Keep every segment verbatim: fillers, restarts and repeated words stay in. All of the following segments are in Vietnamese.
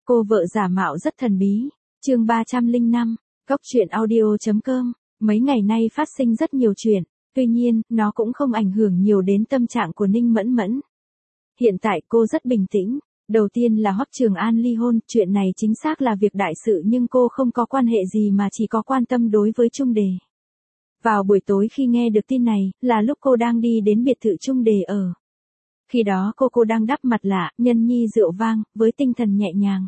Cô vợ giả mạo rất thần bí. Chương ba trăm lẻ năm, Góc truyện audio chấm com. Mấy ngày nay phát sinh rất nhiều chuyện, tuy nhiên, nó cũng không ảnh hưởng nhiều đến tâm trạng của Ninh Mẫn Mẫn. Hiện tại cô rất bình tĩnh. Đầu tiên là Hoắc Trường An ly hôn, chuyện này chính xác là việc đại sự nhưng cô không có quan hệ gì mà chỉ có quan tâm đối với Trung Đề. Vào buổi tối khi nghe được tin này, là lúc cô đang đi đến biệt thự Trung Đề ở. Khi đó cô cô đang đắp mặt lạ, nhân nhi rượu vang, với tinh thần nhẹ nhàng.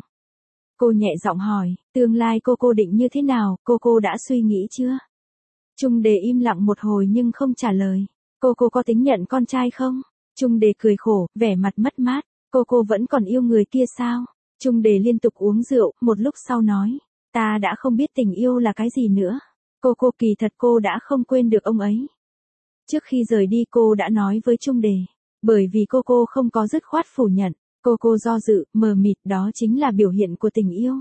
Cô nhẹ giọng hỏi, tương lai cô cô định như thế nào, cô cô đã suy nghĩ chưa? Trung Đề im lặng một hồi nhưng không trả lời. Cô cô có tính nhận con trai không? Trung Đề cười khổ, vẻ mặt mất mát. Cô cô vẫn còn yêu người kia sao? Trung Đề liên tục uống rượu, một lúc sau nói, ta đã không biết tình yêu là cái gì nữa. Cô cô kỳ thật cô đã không quên được ông ấy. Trước khi rời đi cô đã nói với Trung Đề, bởi vì cô cô không có dứt khoát phủ nhận, cô cô do dự, mờ mịt, đó chính là biểu hiện của tình yêu.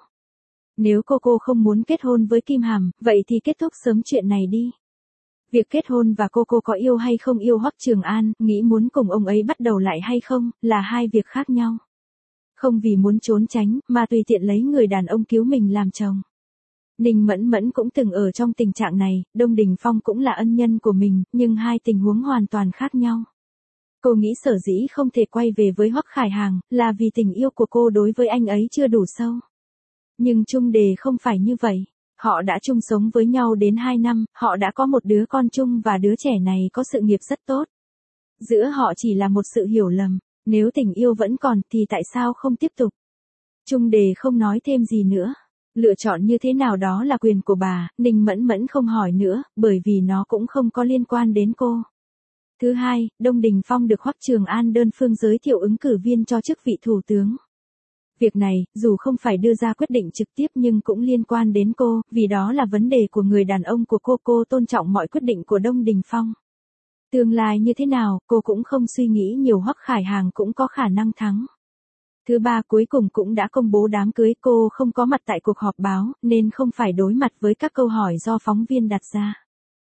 Nếu cô cô không muốn kết hôn với Kim Hàm, vậy thì kết thúc sớm chuyện này đi. Việc kết hôn và cô cô có yêu hay không yêu Hoắc Trường An, nghĩ muốn cùng ông ấy bắt đầu lại hay không, là hai việc khác nhau. Không vì muốn trốn tránh, mà tùy tiện lấy người đàn ông cứu mình làm chồng. Ninh Mẫn Mẫn cũng từng ở trong tình trạng này, Đông Đình Phong cũng là ân nhân của mình, nhưng hai tình huống hoàn toàn khác nhau. Cô nghĩ sở dĩ không thể quay về với Hoắc Khải Hàng, là vì tình yêu của cô đối với anh ấy chưa đủ sâu. Nhưng Trung Đề không phải như vậy. Họ đã chung sống với nhau đến hai năm, họ đã có một đứa con chung và đứa trẻ này có sự nghiệp rất tốt. Giữa họ chỉ là một sự hiểu lầm, nếu tình yêu vẫn còn thì tại sao không tiếp tục? Trung Đề không nói thêm gì nữa. Lựa chọn như thế nào đó là quyền của bà, Ninh Mẫn Mẫn không hỏi nữa, bởi vì nó cũng không có liên quan đến cô. Thứ hai, Đông Đình Phong được Hoắc Trường An đơn phương giới thiệu ứng cử viên cho chức vị thủ tướng. Việc này, dù không phải đưa ra quyết định trực tiếp nhưng cũng liên quan đến cô, vì đó là vấn đề của người đàn ông của cô. Cô tôn trọng mọi quyết định của Đông Đình Phong. Tương lai như thế nào, cô cũng không suy nghĩ nhiều, Hoắc Khải Hàng cũng có khả năng thắng. Thứ ba, cuối cùng cũng đã công bố đám cưới, cô không có mặt tại cuộc họp báo, nên không phải đối mặt với các câu hỏi do phóng viên đặt ra.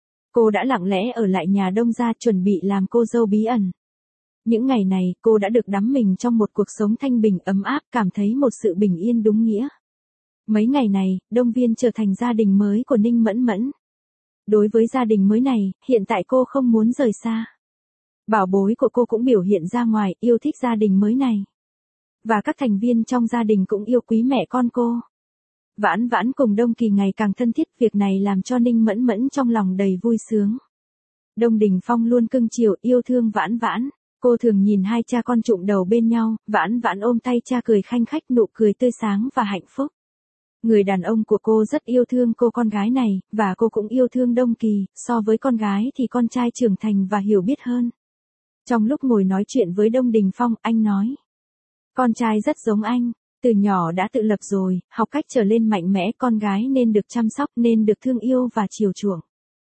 Cô đã lặng lẽ ở lại nhà Đông gia chuẩn bị làm cô dâu bí ẩn. Những ngày này, cô đã được đắm mình trong một cuộc sống thanh bình ấm áp, cảm thấy một sự bình yên đúng nghĩa. Mấy ngày này, Đông Viên trở thành gia đình mới của Ninh Mẫn Mẫn. Đối với gia đình mới này, hiện tại cô không muốn rời xa. Bảo bối của cô cũng biểu hiện ra ngoài, yêu thích gia đình mới này. Và các thành viên trong gia đình cũng yêu quý mẹ con cô. Vãn Vãn cùng Đông Kỳ ngày càng thân thiết, việc này làm cho Ninh Mẫn Mẫn trong lòng đầy vui sướng. Đông Đình Phong luôn cưng chiều, yêu thương Vãn Vãn. Cô thường nhìn hai cha con chụm đầu bên nhau, Vãn Vãn ôm tay cha cười khanh khách, nụ cười tươi sáng và hạnh phúc. Người đàn ông của cô rất yêu thương cô con gái này, và cô cũng yêu thương Đông Kỳ, so với con gái thì con trai trưởng thành và hiểu biết hơn. Trong lúc ngồi nói chuyện với Đông Đình Phong, anh nói, con trai rất giống anh, từ nhỏ đã tự lập rồi, học cách trở lên mạnh mẽ, con gái nên được chăm sóc, nên được thương yêu và chiều chuộng.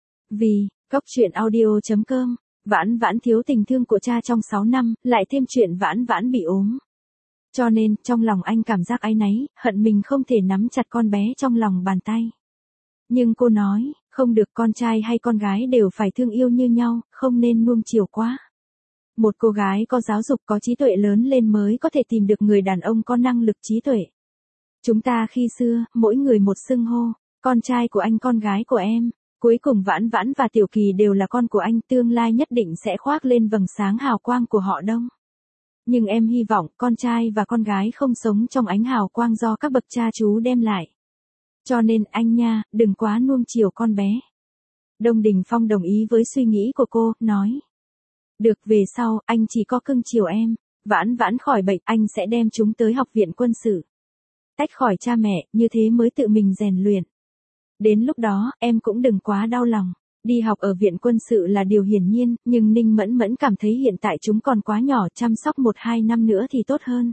Vì, Góc truyện audio chấm com. Vãn Vãn thiếu tình thương của cha trong sáu năm, lại thêm chuyện Vãn Vãn bị ốm. Cho nên, trong lòng anh cảm giác áy náy, hận mình không thể nắm chặt con bé trong lòng bàn tay. Nhưng cô nói, không được, con trai hay con gái đều phải thương yêu như nhau, không nên nuông chiều quá. Một cô gái có giáo dục, có trí tuệ lớn lên mới có thể tìm được người đàn ông có năng lực trí tuệ. Chúng ta khi xưa, mỗi người một xưng hô, con trai của anh, con gái của em. Cuối cùng Vãn Vãn và Tiểu Kỳ đều là con của anh, tương lai nhất định sẽ khoác lên vầng sáng hào quang của họ Đông. Nhưng em hy vọng con trai và con gái không sống trong ánh hào quang do các bậc cha chú đem lại. Cho nên anh nha, đừng quá nuông chiều con bé. Đông Đình Phong đồng ý với suy nghĩ của cô, nói. Được, về sau, anh chỉ có cưng chiều em. Vãn Vãn khỏi bệnh, anh sẽ đem chúng tới học viện quân sự. Tách khỏi cha mẹ, như thế mới tự mình rèn luyện. Đến lúc đó, em cũng đừng quá đau lòng. Đi học ở viện quân sự là điều hiển nhiên, nhưng Ninh Mẫn Mẫn cảm thấy hiện tại chúng còn quá nhỏ, chăm sóc một hai năm nữa thì tốt hơn.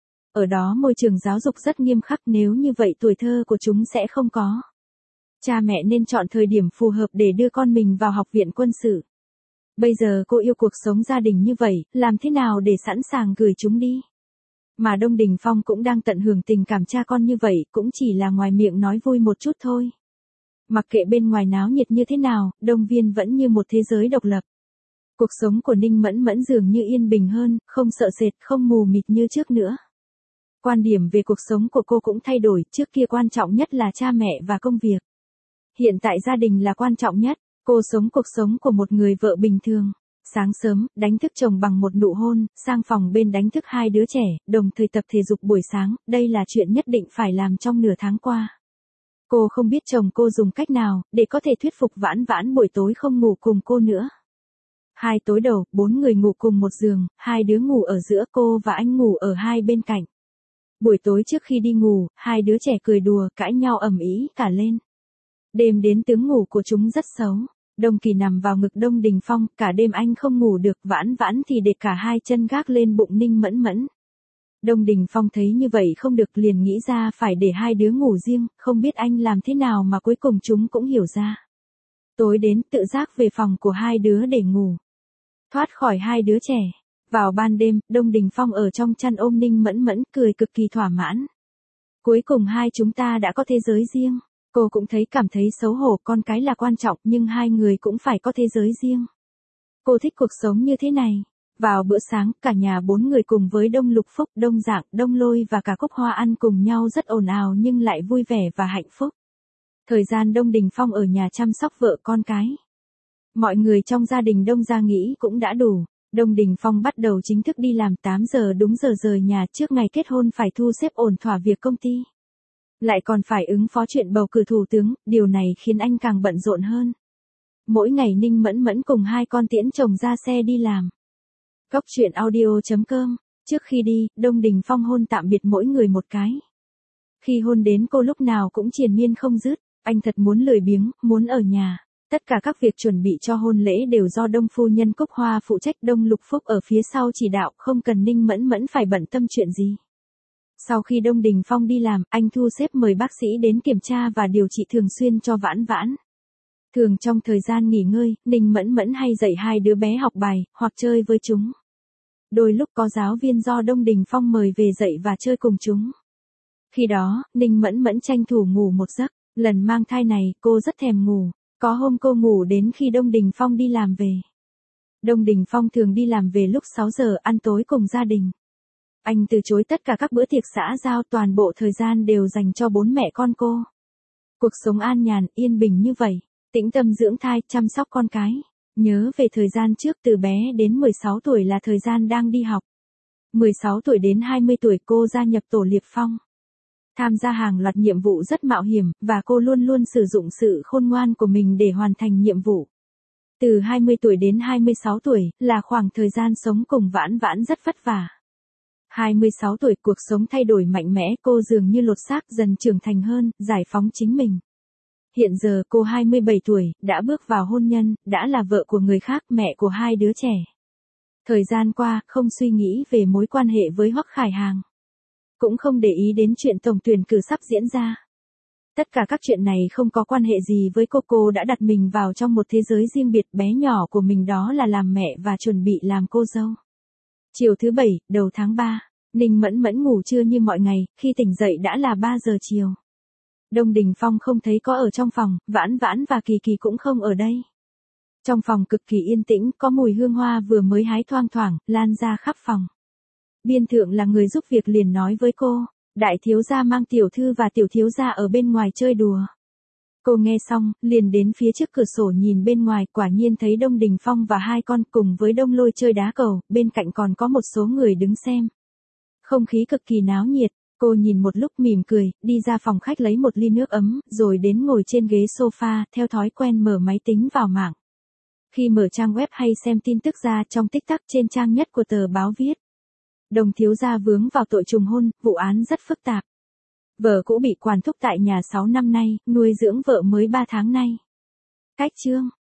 Ở đó môi trường giáo dục rất nghiêm khắc, nếu như vậy tuổi thơ của chúng sẽ không có. Cha mẹ nên chọn thời điểm phù hợp để đưa con mình vào học viện quân sự. Bây giờ cô yêu cuộc sống gia đình như vậy, làm thế nào để sẵn sàng gửi chúng đi? Mà Đông Đình Phong cũng đang tận hưởng tình cảm cha con như vậy, cũng chỉ là ngoài miệng nói vui một chút thôi. Mặc kệ bên ngoài náo nhiệt như thế nào, Đông Viên vẫn như một thế giới độc lập. Cuộc sống của Ninh Mẫn Mẫn dường như yên bình hơn, không sợ sệt, không mù mịt như trước nữa. Quan điểm về cuộc sống của cô cũng thay đổi, trước kia quan trọng nhất là cha mẹ và công việc. Hiện tại gia đình là quan trọng nhất, cô sống cuộc sống của một người vợ bình thường. Sáng sớm, đánh thức chồng bằng một nụ hôn, sang phòng bên đánh thức hai đứa trẻ, đồng thời tập thể dục buổi sáng, đây là chuyện nhất định phải làm trong nửa tháng qua. Cô không biết chồng cô dùng cách nào, để có thể thuyết phục Vãn Vãn buổi tối không ngủ cùng cô nữa. Hai tối đầu, bốn người ngủ cùng một giường, hai đứa ngủ ở giữa, cô và anh ngủ ở hai bên cạnh. Buổi tối trước khi đi ngủ, hai đứa trẻ cười đùa, cãi nhau ầm ĩ cả lên. Đêm đến tướng ngủ của chúng rất xấu. Đông Kỳ nằm vào ngực Đông Đình Phong, cả đêm anh không ngủ được, Vãn Vãn thì để cả hai chân gác lên bụng Ninh Mẫn Mẫn. Đông Đình Phong thấy như vậy không được, liền nghĩ ra phải để hai đứa ngủ riêng, không biết anh làm thế nào mà cuối cùng chúng cũng hiểu ra. Tối đến tự giác về phòng của hai đứa để ngủ. Thoát khỏi hai đứa trẻ. Vào ban đêm, Đông Đình Phong ở trong chăn ôm Ninh Mẫn Mẫn, cười cực kỳ thỏa mãn. Cuối cùng hai chúng ta đã có thế giới riêng. Cô cũng thấy cảm thấy xấu hổ, con cái là quan trọng nhưng hai người cũng phải có thế giới riêng. Cô thích cuộc sống như thế này. Vào bữa sáng, cả nhà bốn người cùng với Đông Lục Phúc, Đông Dạng, Đông Lôi và cả Cúc Hoa ăn cùng nhau rất ồn ào nhưng lại vui vẻ và hạnh phúc. Thời gian Đông Đình Phong ở nhà chăm sóc vợ con cái. Mọi người trong gia đình Đông gia nghĩ cũng đã đủ. Đông Đình Phong bắt đầu chính thức đi làm tám giờ đúng giờ rời nhà, trước ngày kết hôn phải thu xếp ổn thỏa việc công ty. Lại còn phải ứng phó chuyện bầu cử thủ tướng, điều này khiến anh càng bận rộn hơn. Mỗi ngày Ninh Mẫn Mẫn cùng hai con tiễn chồng ra xe đi làm. Cốc truyện audio chấm com. Trước khi đi, Đông Đình Phong hôn tạm biệt mỗi người một cái. Khi hôn đến cô lúc nào cũng triền miên không dứt, anh thật muốn lười biếng, muốn ở nhà. Tất cả các việc chuẩn bị cho hôn lễ đều do Đông phu nhân Cúc Hoa phụ trách, Đông Lục Phúc ở phía sau chỉ đạo, không cần Ninh Mẫn Mẫn phải bận tâm chuyện gì. Sau khi Đông Đình Phong đi làm, anh thu xếp mời bác sĩ đến kiểm tra và điều trị thường xuyên cho Vãn Vãn. Thường trong thời gian nghỉ ngơi, Ninh Mẫn Mẫn hay dạy hai đứa bé học bài, hoặc chơi với chúng. Đôi lúc có giáo viên do Đông Đình Phong mời về dạy và chơi cùng chúng. Khi đó, Ninh Mẫn Mẫn tranh thủ ngủ một giấc, lần mang thai này cô rất thèm ngủ, có hôm cô ngủ đến khi Đông Đình Phong đi làm về. Đông Đình Phong thường đi làm về lúc sáu giờ ăn tối cùng gia đình. Anh từ chối tất cả các bữa tiệc xã giao, toàn bộ thời gian đều dành cho bốn mẹ con cô. Cuộc sống an nhàn, yên bình như vậy, tĩnh tâm dưỡng thai, chăm sóc con cái. Nhớ về thời gian trước, từ bé đến mười sáu tuổi là thời gian đang đi học. mười sáu tuổi đến hai mươi tuổi cô gia nhập tổ Liệp Phong. Tham gia hàng loạt nhiệm vụ rất mạo hiểm, và cô luôn luôn sử dụng sự khôn ngoan của mình để hoàn thành nhiệm vụ. Từ hai mươi tuổi đến hai mươi sáu tuổi, là khoảng thời gian sống cùng Vãn Vãn rất vất vả. hai mươi sáu tuổi cuộc sống thay đổi mạnh mẽ, cô dường như lột xác dần trưởng thành hơn, giải phóng chính mình. Hiện giờ cô hai mươi bảy tuổi, đã bước vào hôn nhân, đã là vợ của người khác, mẹ của hai đứa trẻ. Thời gian qua, không suy nghĩ về mối quan hệ với Hoắc Khải Hàng. Cũng không để ý đến chuyện tổng tuyển cử sắp diễn ra. Tất cả các chuyện này không có quan hệ gì với cô, cô đã đặt mình vào trong một thế giới riêng biệt bé nhỏ của mình, đó là làm mẹ và chuẩn bị làm cô dâu. Chiều thứ bảy, đầu tháng ba, Ninh Mẫn Mẫn ngủ trưa như mọi ngày, khi tỉnh dậy đã là ba giờ chiều. Đông Đình Phong không thấy có ở trong phòng, Vãn Vãn và Kỳ Kỳ cũng không ở đây. Trong phòng cực kỳ yên tĩnh, có mùi hương hoa vừa mới hái thoang thoảng, lan ra khắp phòng. Biên Thượng là người giúp việc liền nói với cô, đại thiếu gia mang tiểu thư và tiểu thiếu gia ở bên ngoài chơi đùa. Cô nghe xong, liền đến phía trước cửa sổ nhìn bên ngoài, quả nhiên thấy Đông Đình Phong và hai con cùng với Đông Lôi chơi đá cầu, bên cạnh còn có một số người đứng xem. Không khí cực kỳ náo nhiệt, cô nhìn một lúc mỉm cười, đi ra phòng khách lấy một ly nước ấm, rồi đến ngồi trên ghế sofa, theo thói quen mở máy tính vào mạng. Khi mở trang web hay xem tin tức ra, trong tích tắc trên trang nhất của tờ báo viết. Đồng thiếu gia vướng vào tội trùng hôn, vụ án rất phức tạp. Vợ cũ bị quản thúc tại nhà sáu năm nay, nuôi dưỡng vợ mới ba tháng nay. Cách chương.